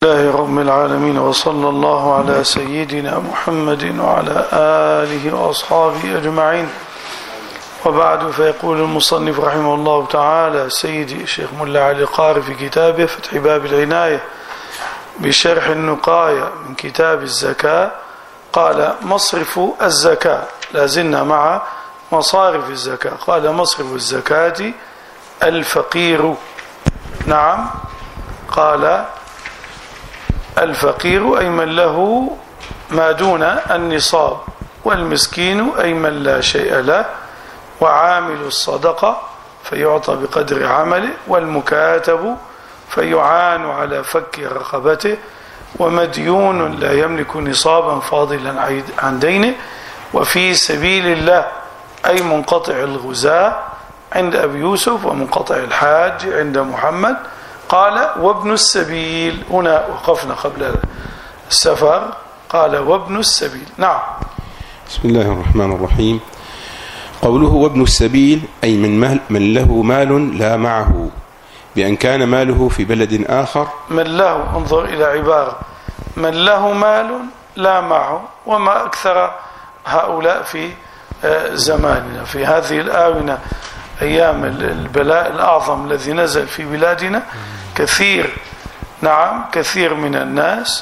الله رب العالمين، وصلى الله على سيدنا محمد وعلى آله وأصحابه أجمعين، وبعد. فيقول المصنف رحمه الله تعالى سيدي الشيخ ملا علي قاري في كتابه فتح باب العناية بشرح النقاية من كتاب الزكاة، قال مصرف الزكاة، لازلنا مع مصارف الزكاة. قال مصرف الزكاة الفقير. نعم، قال الفقير أي من له ما دون النصاب، والمسكين أي من لا شيء له، وعامل الصدقة فيعطى بقدر عمله، والمكاتب فيعان على فك رقبته، ومديون لا يملك نصابا فاضلا عن دينه، وفي سبيل الله أي منقطع الغزاة عند أبي يوسف، ومنقطع الحاج عند محمد. قال وابن السبيل، هنا وقفنا قبل السفر، قال وابن السبيل. نعم. بسم الله الرحمن الرحيم. قوله وابن السبيل أي من له مال لا معه، بأن كان ماله في بلد آخر. من له، انظر إلى عبارة، من له مال لا معه، وما أكثر هؤلاء في زماننا في هذه الآونة، أيام البلاء الأعظم الذي نزل في بلادنا. كثير، نعم، كثير من الناس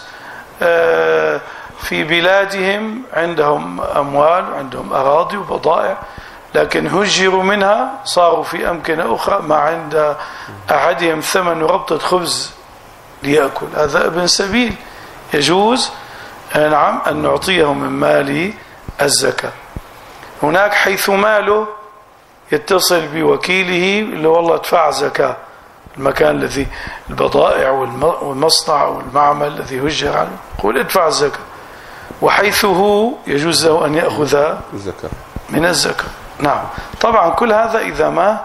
في بلادهم عندهم أموال وعندهم أراضي وبضائع، لكن هجروا منها، صاروا في أمكنة أخرى ما عند أحدهم ثمن ربطة خبز ليأكل. هذا ابن سبيل، يجوز نعم أن نعطيه من مال الزكاة. هناك حيث ماله يتصل بوكيله اللي والله ادفع زكاة، المكان الذي البضائع والمصنع والمعمل الذي هجر عنه، يقول ادفع الزكاة. وحيث هو يجوز له أن يأخذ من الزكاة. نعم، طبعا كل هذا إذا ما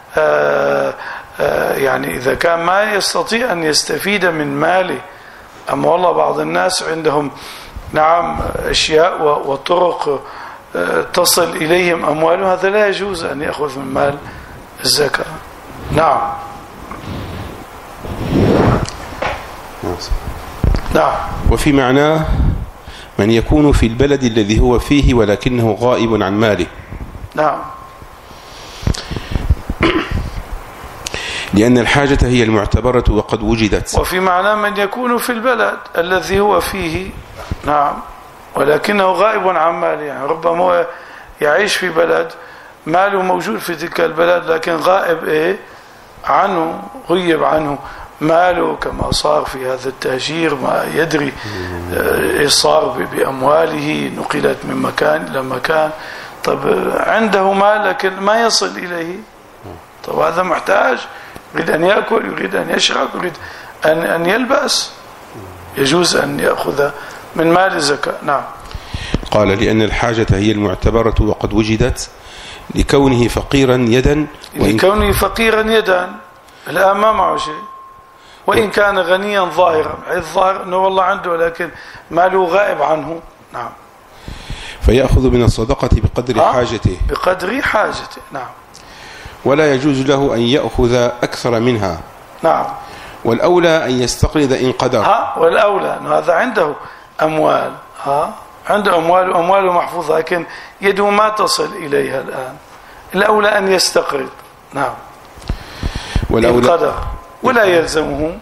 يعني إذا كان ما يستطيع أن يستفيد من ماله. أما والله بعض الناس عندهم نعم أشياء وطرق تصل إليهم أمواله، هذا لا يجوز أن يأخذ من مال الزكاة. نعم. نعم. وفي معناه من يكون في البلد الذي هو فيه ولكنه غائب عن ماله. نعم. لأن الحاجة هي المعتبرة وقد وجدت. وفي معناه من يكون في البلد الذي هو فيه، نعم، ولكنه غائب عن ماله. يعني ربما هو يعيش في بلد ماله موجود في تلك البلد، لكن غائب عنه، غيب عنه ماله، كما صار في هذا التهجير، ما يدري صار بأمواله، نقلت من مكان إلى مكان. طب عنده مال لكن ما يصل إليه، طب هذا محتاج، يريد أن يأكل، يريد أن يشرب، يريد أن يلبس، يجوز أن يأخذ من مال الزكاة. نعم. قال لأن الحاجة هي المعتبرة وقد وجدت، لكونه فقيرا يدا، لكونه فقيرا يدا، الآن ما معه شيء، وإن كان غنيا ظاهرا، الظاهر أنه والله عنده لكن ماله غائب عنه. نعم. فيأخذ من الصدقة بقدر حاجته. بقدر حاجته. نعم. ولا يجوز له أن يأخذ أكثر منها. نعم. والأولى أن يستقرض إن قدر. والأولى أنه هذا عنده أموال، عنده أموال وأمواله محفوظة، لكن يده ما تصل إليها الآن، الأولى أن يستقرض. نعم. إن قدر، ولا يلزمه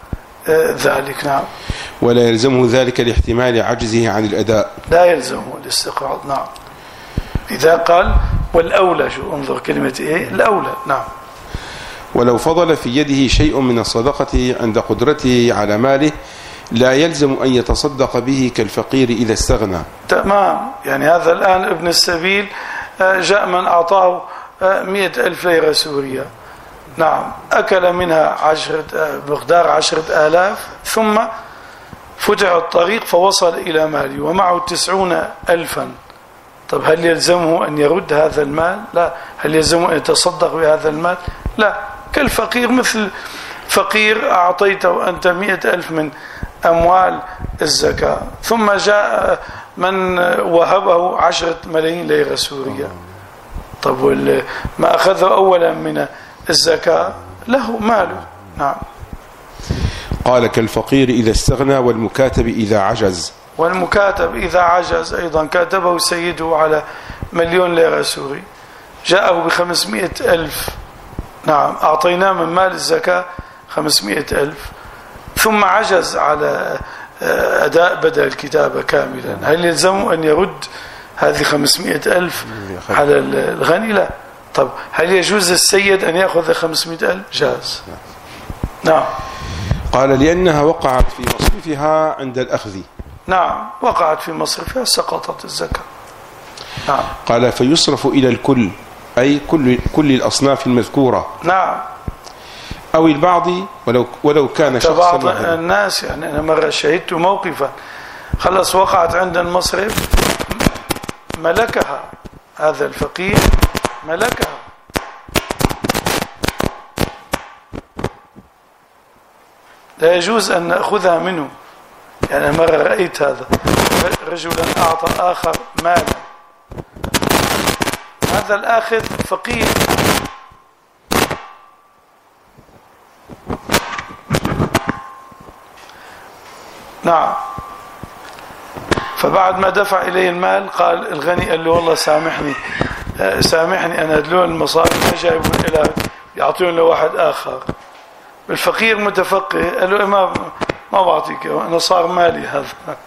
ذلك. نعم. ولا يلزمه ذلك لاحتمال عجزه عن الأداء، لا يلزمه الاستقراض. نعم. إذا قال والأولى، شو انظر كلمة الأولى. نعم. ولو فضل في يده شيء من الصدقة عند قدرته على ماله لا يلزم أن يتصدق به كالفقير إذا استغنى. تمام. يعني هذا الآن ابن السبيل جاء من أعطاه 100,000 ليرة سورية، نعم، أكل منها مقدار 10,000، ثم فتح الطريق فوصل إلى ماله ومعه 90,000. طب هل يلزمه أن يرد هذا المال؟ لا. هل يلزمه أن يتصدق بهذا المال؟ لا. كالفقير، مثل فقير أعطيته أنت 100,000 من أموال الزكاة، ثم جاء من وهبه 10 ملايين ليرة سورية. طب ما أخذه أولا من الزكاة له ماله. نعم. قال كالفقير إذا استغنى والمكاتب إذا عجز. والمكاتب إذا عجز أيضا كاتبه سيده على 1,000,000 ليرة سوري، جاءه ب500,000، نعم أعطيناه من مال الزكاة 500,000، ثم عجز على أداء بدل الكتابة كاملا، هل يلزمه أن يرد هذه 500,000 على الغني؟ لا. طب هل يجوز السيد أن يأخذ 500,000؟ جاز. نعم. قال لأنها وقعت في مصرفها عند الأخذ. نعم وقعت في مصرفها سقطت الزكاة. نعم. قال فيصرف إلى الكل، أي كل الأصناف المذكورة. نعم. أو البعض ولو كان شخصا بعض الناس، يعني أنا مرة شهدت موقفا خلص وقعت عند المصرف، ملكها هذا الفقير، ملكها، لا يجوز أن نأخذها منه. يعني مرة رأيت هذا، رجلا أعطى آخر مالا، هذا الآخذ فقير، نعم، فبعد ما دفع إليه المال قال الغني، قال له والله سامحني أنا أدلون المصاري ما جايبون إلى يعطيون لواحد آخر. الفقير متفقه قال له ما بعطيك، أنا صار مالي هذا.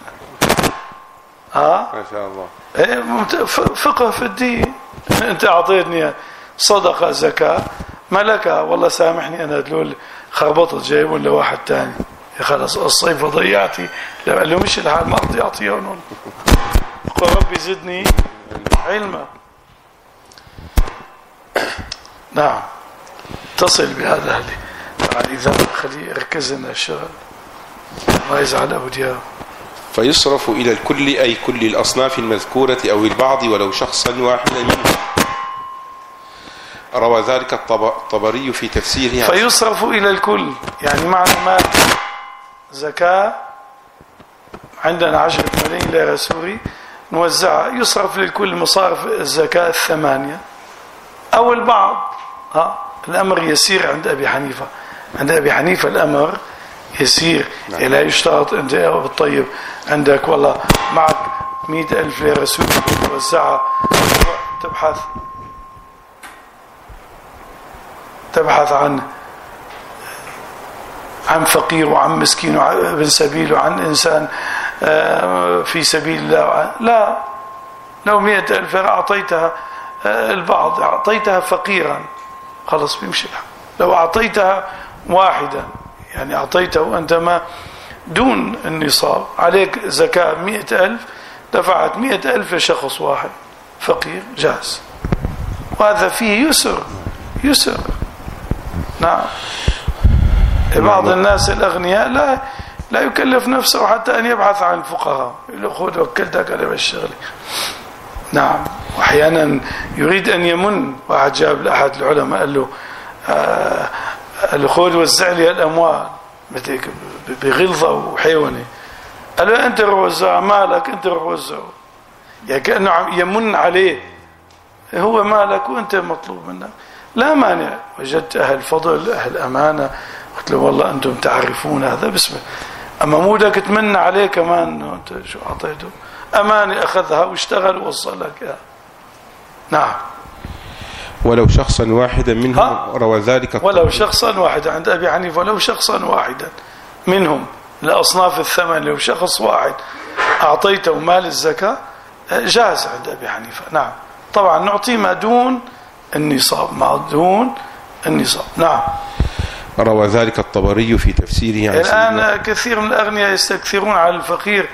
ما شاء الله. فقه في الدين. أنت أعطيتني صدقة زكاة ملكها، والله سامحني أنا أدلون خربطت جايبون لواحد تاني، خلاص الصيف ضيعتي. قال له مش الحال ما أرضي أعطيهم، قل ربي زدني علما. نعم تصل بهذا هذه. إذا خلي ركزنا الشغل ما يزعل أبو دياب. فيصرف إلى الكل، أي كل الأصناف المذكورة أو البعض ولو شخصا واحدا منهم. روى ذلك الطبري في تفسيره. فيصرف إلى الكل يعني معنى ما زكاة عندنا 10 ملايين ليرة سوري نوزعها، يصرف للكل مصارف الزكاة 8 أو البعض. الأمر يسير عند أبي حنيفة. عند أبي حنيفة الأمر يسير. لا يشترط أنت يا أبو الطيب عندك والله معك 100,000 ليرة سوري توزعها، تبحث عن فقير وعن مسكين وعن ابن سبيل وعن إنسان في سبيل الله. لا، لو 100,000 أعطيتها البعض، أعطيتها فقيرا خلص بيمشي. لو أعطيتها واحدا يعني أعطيته وأنت ما دون النصاب، عليك زكاة 100,000، دفعت 100,000 لشخص واحد فقير، جاز. وهذا فيه يسر. نعم. بعض الناس الأغنياء لا يكلف نفسه حتى أن يبحث عن الفقراء، يقول له خذ وكلتك أنا بالشغل. نعم. وأحيانا يريد أن يمن، واحد جاب لأحد العلماء قال له خذ وزع لي الأموال بغلظة وحيوانة، قال له أنت روح وزع مالك، أنت روح وزعه، يعني كأنه يمن عليه، هو مالك وأنت مطلوب منك. لا مانع، وجدت أهل فضل أهل أمانة قلت له والله أنتم تعرفون هذا باسمه، أما مودك تمنى عليه كمان أنت شو أعطيته أمانة، أخذها واشتغل ووصل لك. نعم. ولو شخصا واحدا منهم. روى ذلك ولو شخصا واحدا عند أبي حنيفة، ولو شخصا واحدا منهم لأصناف الثمن، لو شخص واحد أعطيته مال الزكاة جاز عند أبي حنيفة. نعم. طبعا نعطي ما دون النصاب، ما دون النصاب. نعم. روى ذلك الطبري في تفسيره. الآن كثير من الأغنياء يستكثرون على الفقير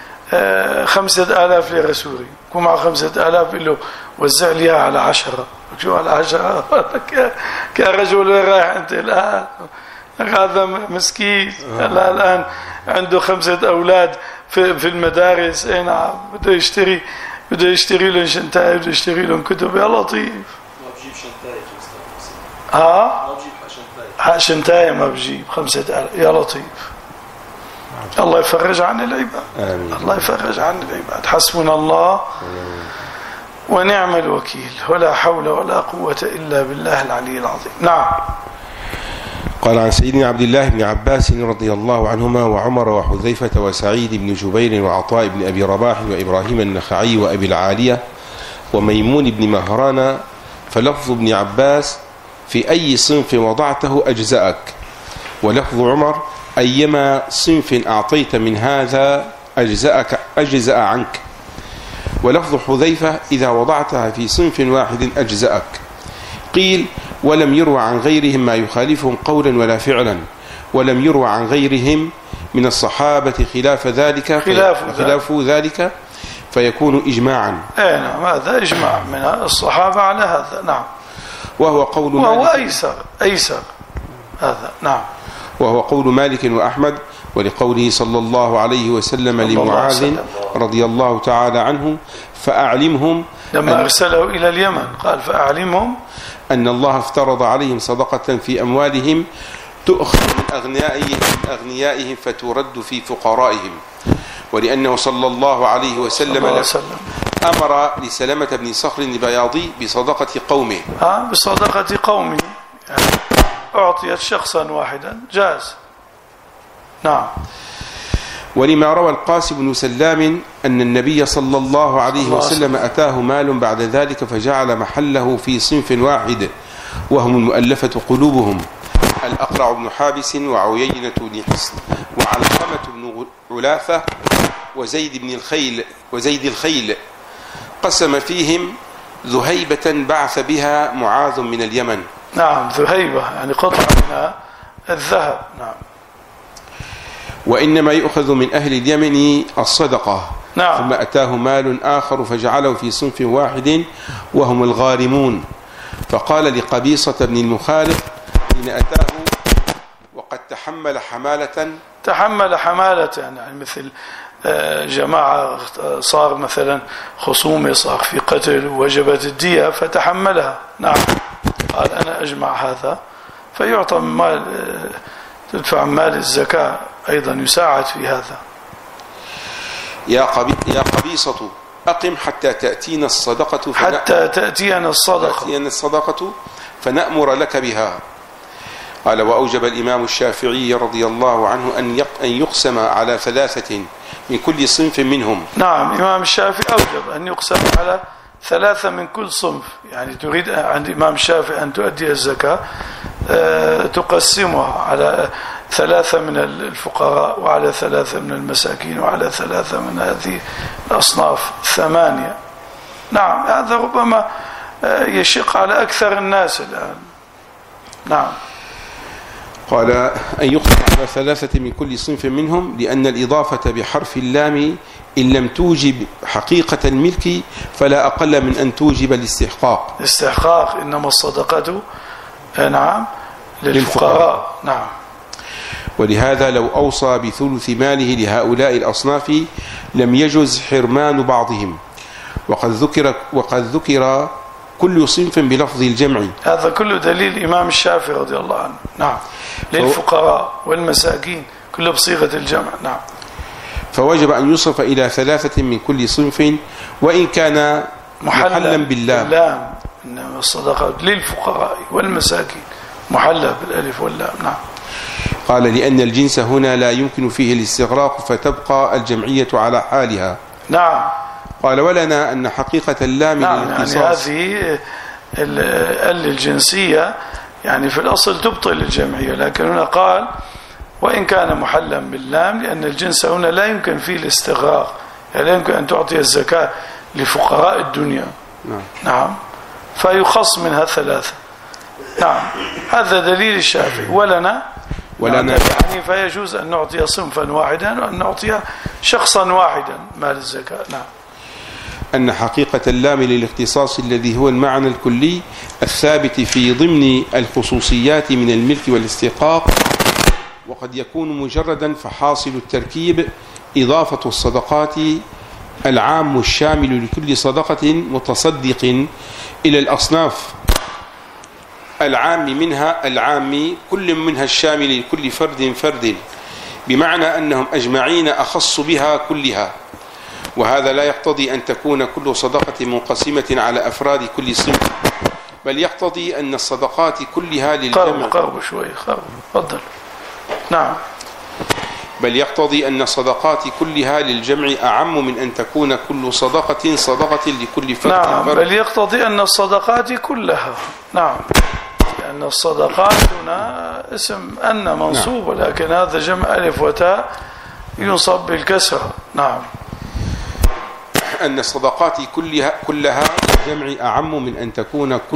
5,000 ليرة سوري، يكون معه 5,000 له وزع لي على 10. شو على 10 كرجل رايح أنت الآن، هذا مسكين الآن عنده 5 أولاد في المدارس. نعم. بده يشتري لهم شنطاية، بده يشتري لهم كتب. يا لطيف. ما بجيب شنطاية. ما بجيب شنطاية ما بجيب 5,000. يا لطيف. الله يفرج عن العباد. آمين. الله يفرج عن العباد. حسبنا الله ونعم الوكيل، ولا حول ولا قوة إلا بالله العلي العظيم. نعم. قال عن سيدنا عبد الله بن عباس رضي الله عنهما وعمر وحذيفة وسعيد بن جبير وعطاء بن أبي رباح وإبراهيم النخعي وأبي العالية وميمون بن مهران فلفظ ابن عباس في أي صنف وضعته أجزأك، ولفظ عمر أيما صنف أعطيت من هذا أجزأ عنك، ولفظ حذيفة إذا وضعتها في صنف واحد أجزأك. قيل ولم يروى عن غيرهم ما يخالفهم قولا ولا فعلا، ولم يروى عن غيرهم من الصحابة خلاف ذلك فيكون إجماعا. نعم، هذا إجماع من الصحابة على هذا. نعم، وهو قول أيسر هذا. نعم، وهو قول مالك وأحمد، ولقوله صلى الله عليه وسلم لمعاذ رضي الله تعالى عنه فأعلمهم لما أرسله إلى اليمن قال فأعلمهم أن الله افترض عليهم صدقة في أموالهم تؤخذ من أغنيائهم فترد في فقرائهم، ولأنه صلى الله عليه وسلم أمر لسلمة بن صخر البياضي بصدقة قومه. بصدقة قومه يعني أعطيت شخصا واحدا جاز. نعم. ولما روى القاسم بن سلام أن النبي صلى الله عليه وسلم أتاه مال بعد ذلك فجعل محله في صنف واحد وهم المؤلفة قلوبهم الأقرع بن حابس وعيينة بن حصن وعلقمة بن علاثة وزيد الخيل قسم فيهم ذهيبة بعث بها معاذ من اليمن. نعم، ذهيبة يعني قطعة من الذهب. نعم. وإنما يؤخذ من أهل اليمن الصدقة. نعم. ثم أتاه مال آخر فجعله في صنف واحد وهم الغارمون، فقال لقبيصة بن المخالف إن أتاه وقد تحمل حمالة يعني مثل جماعة صار مثلا خصومة، صار في قتل وجبت الدية فتحملها. نعم، قال أنا أجمع هذا فيعطى من مال، تدفع مال الزكاة أيضا يساعد في هذا. يا قبيصة أقم حتى تأتينا الصدقة فنأمر لك بها. قال وأوجب الإمام الشافعي رضي الله عنه أن يقسم على 3 من كل صنف منهم. نعم، إمام الشافعي أوجب أن يقسم على 3 من كل صنف، يعني تريد عند إمام الشافعي أن تؤدي الزكاة تقسمها على 3 من الفقراء وعلى 3 من المساكين وعلى 3 من هذه الأصناف 8. نعم، هذا ربما يشق على أكثر الناس الآن. نعم. قال أن يقسم على 3 من كل صنف منهم، لأن الإضافة بحرف اللام إن لم توجب حقيقة الملك فلا أقل من أن توجب الاستحقاق. إنما الصدقة نعم للفقراء. نعم. ولهذا لو أوصى بثلث ماله لهؤلاء الأصناف لم يجز حرمان بعضهم، وقد ذكر كل صنف بلفظ الجمع. هذا كله دليل الإمام الشافعي رضي الله عنه. نعم، للفقراء والمساكين كله بصيغة الجمع. نعم. فوجب أن يصرف إلى 3 من كل صنف وإن كان محلا باللام. إنما الصدقة للفقراء والمساكين محلى بالألف واللام. نعم. قال لأن الجنس هنا لا يمكن فيه الاستغراق فتبقى الجمعية على حالها. نعم. قال ولنا أن حقيقة اللام للاختصاص. يعني هذه الجنسية يعني في الأصل تبطل الجمعية، لكن هنا قال وإن كان محلا باللام لأن الجنس هنا لا يمكن فيه الاستغراق، يعني لا يمكن أن تعطي الزكاة لفقراء الدنيا. نعم. فيخص منها 3. نعم، هذا دليل الشافعي. ولنا يعني فيجوز أن نعطي صنفا واحدا وأن نعطي شخصا واحدا مال الزكاة. نعم. أن حقيقة اللام للاختصاص الذي هو المعنى الكلي الثابت في ضمن الخصوصيات من الملك والاستحقاق، وقد يكون مجردا، فحاصل التركيب إضافة الصدقات العام الشامل لكل صدقة متصدق إلى الأصناف العام كل منها الشامل لكل فرد، بمعنى أنهم أجمعين أخص بها كلها، وهذا لا يقتضي أن تكون كل صدقة منقسمة على أفراد كل صنف، بل يقتضي أن الصدقات كلها للجمع. قرب شوي تفضل. نعم. بل يقتضي أن الصدقات كلها للجمع أعم من أن تكون كل صدقة لكل فرد. نعم. بل يقتضي أن الصدقات كلها. نعم. لأن الصدقات هنا اسم أن منصوب، ولكن هذا جمع ألف وتاء ينصب بالكسر. نعم. أن الصدقات كلها للجمع أعم من أن تكون كل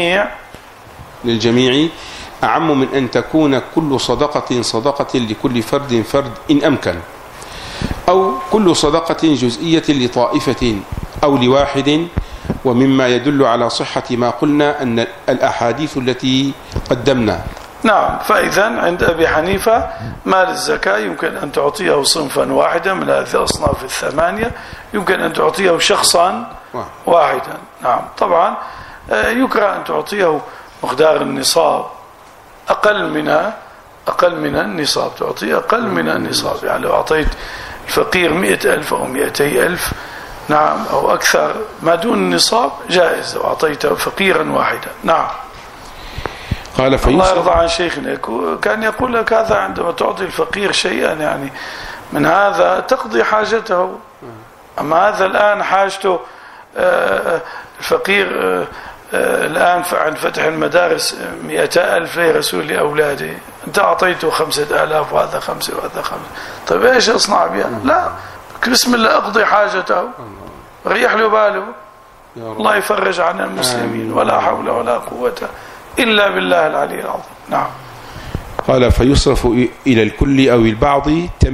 للجميع أعم من أن تكون كل صدقة لكل فرد إن أمكن، أو كل صدقة جزئية لطائفة أو لواحد. ومما يدل على صحة ما قلنا أن الأحاديث التي قدمنا. نعم. فإذا عند أبي حنيفة مال الزكاة يمكن أن تعطيه صنفا واحدا من هذه الأصناف الثمانية، يمكن أن تعطيه شخصا واحدا. نعم. طبعا يكره أن تعطيه مقدار النصاب أقل من النصاب، تعطيه أقل من النصاب. يعني لو أعطيت الفقير 100,000 أو 200,000 نعم أو أكثر ما دون النصاب جائز لو أعطيت فقيرا واحدا. نعم. قال الله يرضى عن شيخنا كان يقول لك هذا عندما تعطي الفقير شيئا يعني من هذا تقضي حاجته، أما هذا الآن حاجته الفقير الآن عند فتح المدارس 200,000 لرسول لأولاده، أنت أعطيته 5,000 وهذا 5 وهذا 5، طيب إيش أصنع بها؟ لا، بسم الله أقضي حاجته ريح له باله. الله يفرج عن المسلمين. ولا حول ولا قوة إلا بالله العلي العظيم. نعم. قال فيصرف إلى الكل أو البعض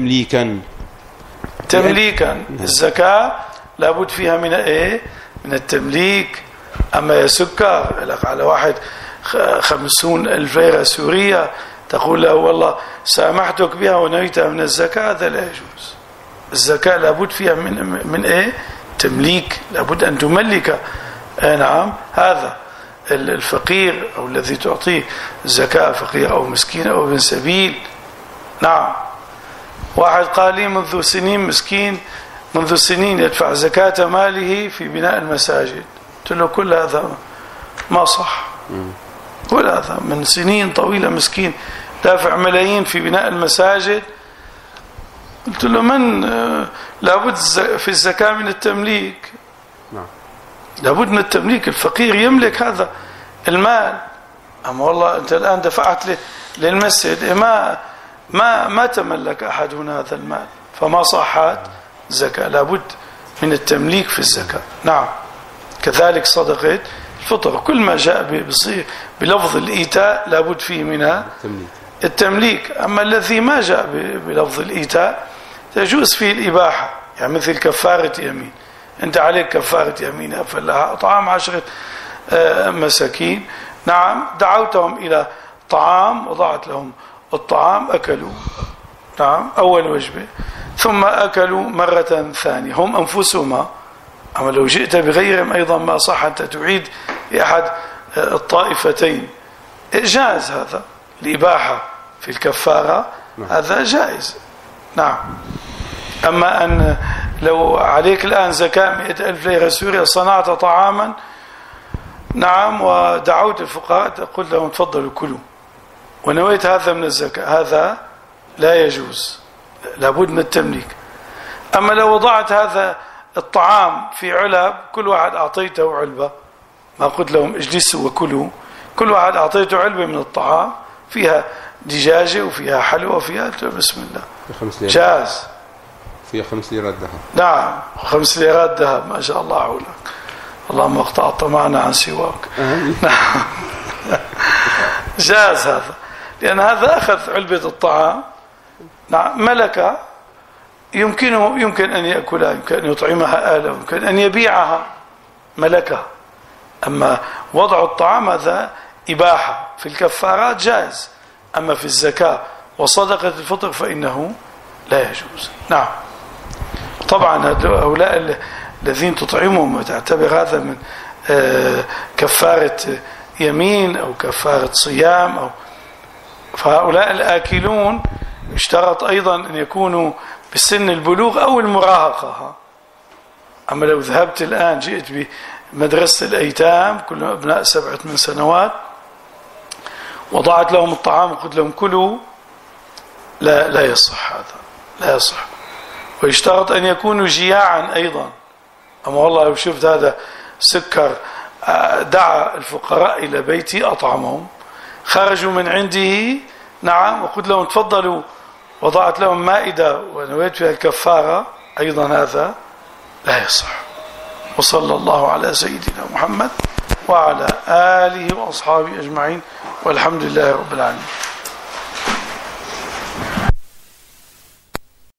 تمليكا. الزكاة لابد فيها من إيه؟ من التمليك. أما يا سكر لك على واحد 50,000 ليرة سورية تقول له والله سامحتك بها ونويتها من الزكاة، هذا لا يجوز. الزكاة لابد فيها من إيه؟ تمليك، لابد أن تملك. نعم. هذا الفقير أو الذي تعطيه الزكاة فقير أو مسكين أو ابن سبيل. نعم. واحد قال لي منذ سنين مسكين منذ سنين يدفع زكاة ماله في بناء المساجد. قلت له كل هذا ما صح، كل هذا من سنين طويلة مسكين دافع ملايين في بناء المساجد. قلت له من لابد في الزكاة من التمليك. لابد من التمليك. الفقير يملك هذا المال. أما والله أنت الآن دفعت للمسجد ما تملك أحد هنا هذا المال، فما صحت زكاة. لابد من التمليك في الزكاة. نعم. كذلك صدقة الفطر كل ما جاء بلفظ الإيتاء لابد فيه منها التمليك. أما الذي ما جاء بلفظ الإيتاء تجوز فيه الإباحة، يعني مثل كفارة يمين. أنت عليك كفارة يمين فلها طعام 10 مساكين. نعم. دعوتهم إلى طعام وضعت لهم الطعام أكلوا. نعم. أول وجبة ثم أكلوا مرة ثانية هم أنفسهما. أما لو جئت بغيرهم أيضا ما صح أنت تعيد لأحد الطائفتين. جائز هذا الإباحة في الكفارة. هذا جائز. نعم. أما أن لو عليك الآن زكاة 100,000 ليرة سورية صنعت طعاما نعم ودعوت الفقراء قلت لهم تفضلوا كلوا ونويت هذا من الزكاة، هذا لا يجوز. لابد من التمليك. أما لو وضعت هذا الطعام في علب كل واحد أعطيته علبة، ما قلت لهم اجلسوا وكلوا، كل واحد أعطيته علبة من الطعام فيها دجاجة وفيها حلوى وفيها بسم الله جاز. فيها 5 ليرات ذهب. نعم 5 ليرات ذهب ما شاء الله عولك. اللهم اقطع طمعنا عن سواك. نعم جاز هذا، لأن هذا أخذ علبة الطعام نعم ملكة، يمكن أن يأكلها، يمكن أن يطعمها آله، يمكن أن يبيعها ملكة. أما وضع الطعام هذا إباحة. في الكفارات جائز، أما في الزكاة وصدقة الفطر فإنه لا يجوز. نعم. طبعا هؤلاء الذين تطعمهم وتعتبر هذا من كفارة يمين أو كفارة صيام أو فهؤلاء الآكلون اشترط أيضا أن يكونوا بسن البلوغ أو المراهقة. أما لو ذهبت الآن جئت مدرسة الأيتام كلهم أبناء 7-8 سنوات، وضعت لهم الطعام وقلت لهم كلوا، لا يصح هذا، لا يصح. ويشترط أن يكونوا جياعا أيضا. أما والله لو شفت هذا سكر دعا الفقراء إلى بيتي أطعمهم، خرجوا من عنده نعم وقلت لهم تفضلوا، وضعت لهم مائدة ونويت فيها الكفارة، أيضا هذا لا يصح. وصلى الله على سيدنا محمد وعلى آله وأصحابه أجمعين، والحمد لله رب العالمين.